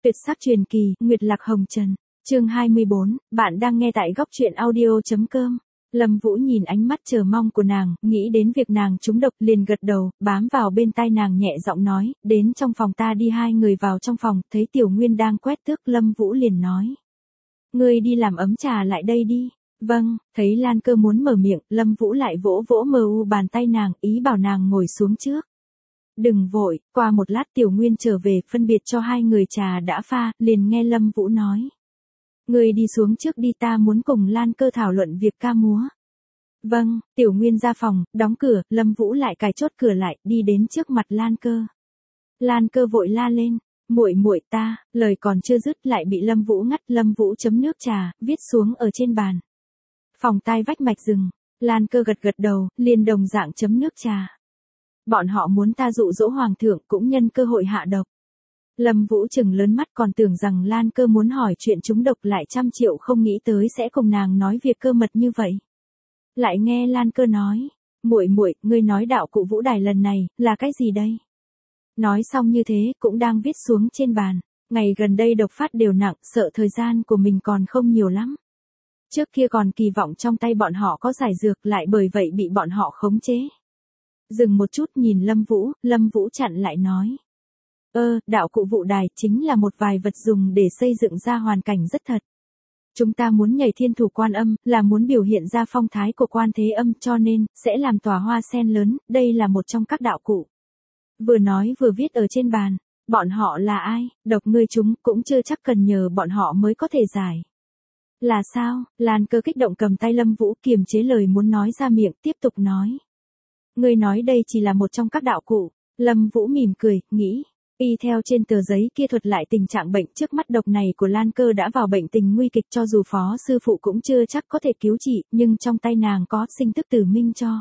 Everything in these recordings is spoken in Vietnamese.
Tuyệt sắc truyền kỳ, Nguyệt Lạc Hồng Trần. Chương 24, bạn đang nghe tại góc truyện audio.com. Lâm Vũ nhìn ánh mắt chờ mong của nàng, nghĩ đến việc nàng trúng độc liền gật đầu, bám vào bên tai nàng nhẹ giọng nói, đến trong phòng ta đi. Hai người vào trong phòng, thấy Tiểu Nguyên đang quét tước, Lâm Vũ liền nói. Ngươi đi làm ấm trà lại đây đi. Vâng, thấy Lan Cơ muốn mở miệng, Lâm Vũ lại vỗ vỗ mờ u bàn tay nàng, ý bảo nàng ngồi xuống trước. Đừng vội, qua một lát Tiểu Nguyên trở về, phân biệt cho hai người trà đã pha, liền nghe Lâm Vũ nói. Người đi xuống trước đi, ta muốn cùng Lan Cơ thảo luận việc ca múa. Vâng, Tiểu Nguyên ra phòng, đóng cửa, Lâm Vũ lại cài chốt cửa lại, đi đến trước mặt Lan Cơ. Lan Cơ vội la lên, muội muội ta, lời còn chưa dứt lại bị Lâm Vũ ngắt. Lâm Vũ chấm nước trà, viết xuống ở trên bàn. Phòng tai vách mạch rừng, Lan Cơ gật gật đầu, liền đồng dạng chấm nước trà. Bọn họ muốn ta dụ dỗ hoàng thượng, cũng nhân cơ hội hạ độc. Lâm Vũ trừng lớn mắt, còn tưởng rằng Lan Cơ muốn hỏi chuyện trúng độc, lại 100 triệu không nghĩ tới sẽ cùng nàng nói việc cơ mật như vậy. Lại nghe Lan Cơ nói, muội muội, ngươi nói đạo cụ vũ đài lần này là cái gì đây? Nói xong như thế, cũng đang viết xuống trên bàn. Ngày gần đây độc phát đều nặng, sợ thời gian của mình còn không nhiều lắm. Trước kia còn kỳ vọng trong tay bọn họ có giải dược, lại bởi vậy bị bọn họ khống chế. Dừng một chút nhìn Lâm Vũ chặn lại nói. Đạo cụ vũ đài chính là một vài vật dùng để xây dựng ra hoàn cảnh rất thật. Chúng ta muốn nhảy thiên thủ quan âm, là muốn biểu hiện ra phong thái của quan thế âm, cho nên, sẽ làm tòa hoa sen lớn, đây là một trong các đạo cụ. Vừa nói vừa viết ở trên bàn, bọn họ là ai, độc ngươi chúng cũng chưa chắc cần nhờ bọn họ mới có thể giải. Là sao? Lan Cơ kích động cầm tay Lâm Vũ, kiềm chế lời muốn nói ra miệng, tiếp tục nói. Ngươi nói đây chỉ là một trong các đạo cụ. Lâm Vũ mỉm cười, nghĩ. Y theo trên tờ giấy kia thuật lại tình trạng bệnh trước mắt, độc này của Lan Cơ đã vào bệnh tình nguy kịch, cho dù phó sư phụ cũng chưa chắc có thể cứu trị, nhưng trong tay nàng có sinh tức Tử Minh cho.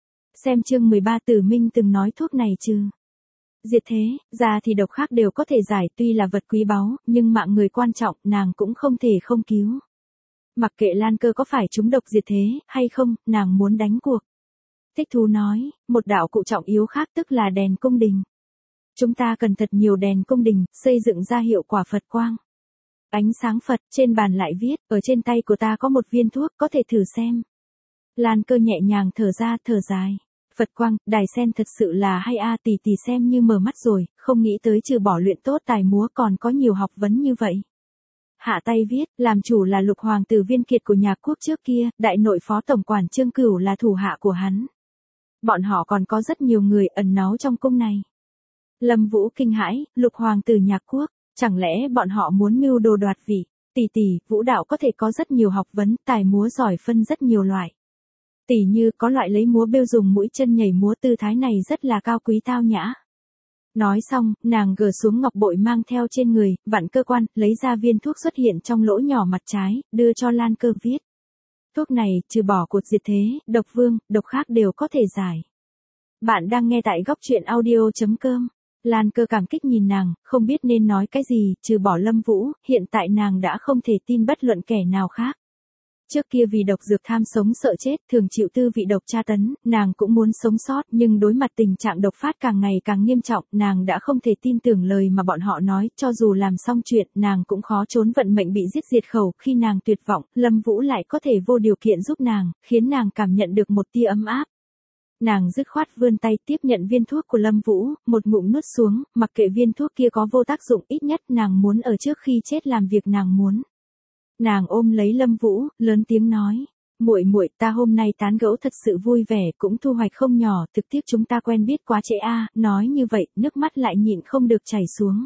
Xem chương 13, Tử Minh từng nói thuốc này trừ diệt thế, ra thì độc khác đều có thể giải, tuy là vật quý báu, nhưng mạng người quan trọng, nàng cũng không thể không cứu. Mặc kệ Lan Cơ có phải trúng độc diệt thế hay không, nàng muốn đánh cuộc. Thích Thú nói, một đạo cụ trọng yếu khác tức là đèn cung đình. Chúng ta cần thật nhiều đèn cung đình, xây dựng ra hiệu quả Phật quang. Ánh sáng Phật, trên bàn lại viết, ở trên tay của ta có một viên thuốc, có thể thử xem. Lan Cơ nhẹ nhàng thở ra, thở dài. Phật quang, đài sen thật sự là hay a, tỷ tỷ xem như mở mắt rồi, không nghĩ tới trừ bỏ luyện tốt tài múa còn có nhiều học vấn như vậy. Hạ tay viết, làm chủ là lục hoàng tử Viên Kiệt của nhà quốc trước kia, đại nội phó tổng quản Trương Cửu là thủ hạ của hắn. Bọn họ còn có rất nhiều người ẩn náu trong cung này. Lâm Vũ kinh hãi, lục hoàng tử nhà quốc, chẳng lẽ bọn họ muốn mưu đồ đoạt vị? Tỷ tỷ, vũ đạo có thể có rất nhiều học vấn, tài múa giỏi phân rất nhiều loại. Tỷ như có loại lấy múa bêu dùng mũi chân nhảy múa, tư thái này rất là cao quý tao nhã. Nói xong, nàng gỡ xuống ngọc bội mang theo trên người, vặn cơ quan, lấy ra viên thuốc xuất hiện trong lỗ nhỏ mặt trái, đưa cho Lan Cơ viết. Thuốc này, trừ bỏ cột diệt thế, độc vương, độc khác đều có thể giải. Bạn đang nghe tại góc truyện audio.com. Lan Cơ cảm kích nhìn nàng, không biết nên nói cái gì, trừ bỏ Lâm Vũ, hiện tại nàng đã không thể tin bất luận kẻ nào khác. Trước kia vì độc dược tham sống sợ chết, thường chịu tư vị độc tra tấn, nàng cũng muốn sống sót, nhưng đối mặt tình trạng độc phát càng ngày càng nghiêm trọng, nàng đã không thể tin tưởng lời mà bọn họ nói, cho dù làm xong chuyện, nàng cũng khó trốn vận mệnh bị giết diệt khẩu. Khi nàng tuyệt vọng, Lâm Vũ lại có thể vô điều kiện giúp nàng, khiến nàng cảm nhận được một tia ấm áp. Nàng dứt khoát vươn tay tiếp nhận viên thuốc của Lâm Vũ, một ngụm nuốt xuống, mặc kệ viên thuốc kia có vô tác dụng, ít nhất nàng muốn ở trước khi chết làm việc nàng muốn. Nàng ôm lấy Lâm Vũ, lớn tiếng nói, muội muội, ta hôm nay tán gẫu thật sự vui vẻ, cũng thu hoạch không nhỏ, thực tiếc chúng ta quen biết quá trễ a. Nói như vậy, nước mắt lại nhịn không được chảy xuống.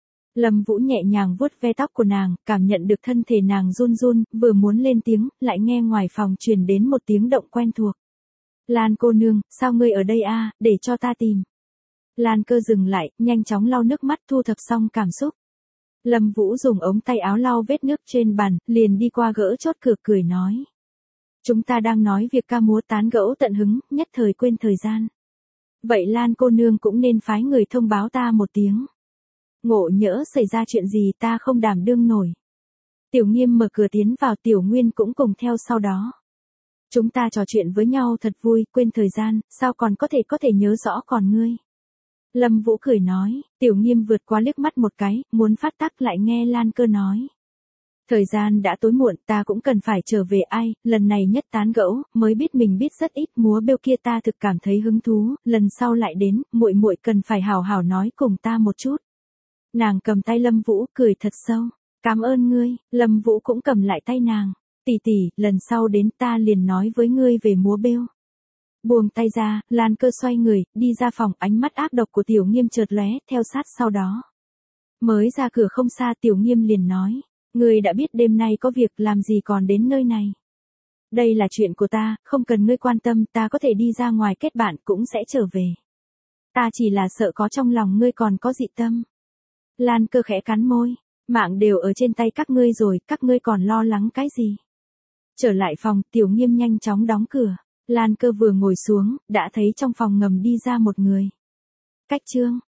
Lâm Vũ nhẹ nhàng vuốt ve tóc của nàng, cảm nhận được thân thể nàng run run, vừa muốn lên tiếng, lại nghe ngoài phòng truyền đến một tiếng động quen thuộc. Lan cô nương, sao ngươi ở đây a, để cho ta tìm. Lan Cơ dừng lại, nhanh chóng lau nước mắt, thu thập xong cảm xúc. Lâm Vũ dùng ống tay áo lau vết nước trên bàn, liền đi qua gỡ chốt cửa, cười nói. Chúng ta đang nói việc ca múa tán gẫu tận hứng, nhất thời quên thời gian. Vậy Lan cô nương cũng nên phái người thông báo ta một tiếng. Ngộ nhỡ xảy ra chuyện gì ta không đảm đương nổi. Tiểu Nghiêm mở cửa tiến vào, Tiểu Nguyên cũng cùng theo sau đó. Chúng ta trò chuyện với nhau thật vui, quên thời gian, sao còn có thể nhớ rõ còn ngươi. Lâm Vũ cười nói, Tiểu Nghiêm vượt qua liếc mắt một cái, muốn phát tác lại nghe Lan Cơ nói. Thời gian đã tối muộn, ta cũng cần phải trở về ai, lần này nhất tán gẫu, mới biết mình biết rất ít múa bêu kia ta thực cảm thấy hứng thú, lần sau lại đến, muội muội cần phải hào hào nói cùng ta một chút. Nàng cầm tay Lâm Vũ, cười thật sâu, cảm ơn ngươi, Lâm Vũ cũng cầm lại tay nàng, tỷ tỷ, lần sau đến ta liền nói với ngươi về múa bêu. Buông tay ra, Lan Cơ xoay người, đi ra phòng, ánh mắt ác độc của Tiểu Nghiêm chợt lóe, theo sát sau đó. Mới ra cửa không xa Tiểu Nghiêm liền nói, ngươi đã biết đêm nay có việc làm gì còn đến nơi này. Đây là chuyện của ta, không cần ngươi quan tâm, ta có thể đi ra ngoài kết bạn cũng sẽ trở về. Ta chỉ là sợ có trong lòng ngươi còn có dị tâm. Lan Cơ khẽ cắn môi, mạng đều ở trên tay các ngươi rồi, các ngươi còn lo lắng cái gì. Trở lại phòng, Tiểu Nghiêm nhanh chóng đóng cửa. Lan Cơ vừa ngồi xuống, đã thấy trong phòng ngầm đi ra một người. Cách Trương,